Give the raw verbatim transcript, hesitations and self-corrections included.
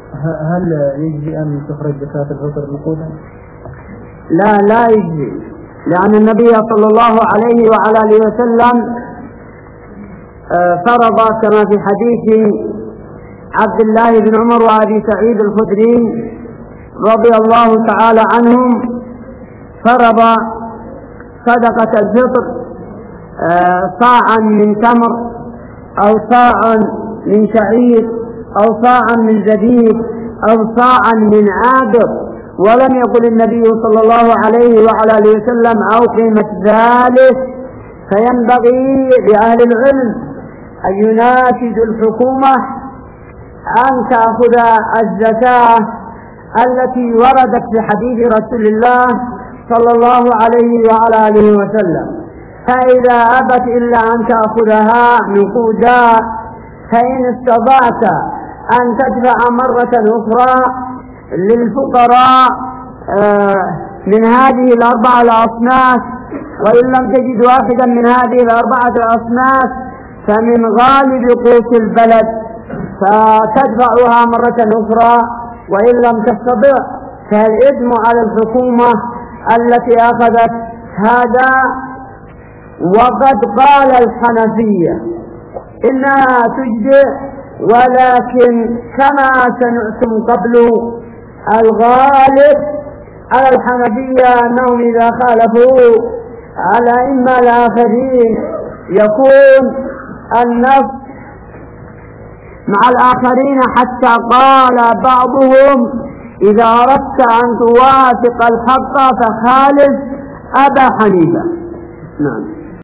هل يجزي أن تخرج زكاة الفطر نقودا؟ لا لا يجزي، لأن النبي صلى الله عليه وعلى آله وسلم فرض كما في حديث عبد الله بن عمر وأبي سعيد الخدري رضي الله تعالى عنهم، فرض صدقة الفطر صاعا من تمر أو صاعا من شعير أو صاعا من زبيب أو صاعا من عابر، ولم يقل النبي صلى الله عليه وعلى آله وسلم أو قيمة ذلك. فينبغي لأهل العلم أن يناشدوا الحكومة أن تأخذ الزكاة التي وردت في حديث رسول الله صلى الله عليه وعلى آله وسلم، فإذا أبت إلا أن تأخذها نقودا فإن استطعت أن تدفع مرة أخرى للفقراء من هذه الأربعة الأصناف، وإن لم تجد واحدا من هذه الأربعة الأصناف فمن غالب قوت البلد فتدفعها مرة أخرى، وإن لم تستطع فالإثم على الحكومة التي أخذت هذا. وقد قال الحنفية إنها تجزئ، ولكن كما سمعتم قبل الغالب على الحنفية أنهم إذا خالفوا على إما الآخرين يكون النص مع الآخرين، حتى قال بعضهم إذا أردت أن توافق الحق فخالف أبا حنيفة. نعم.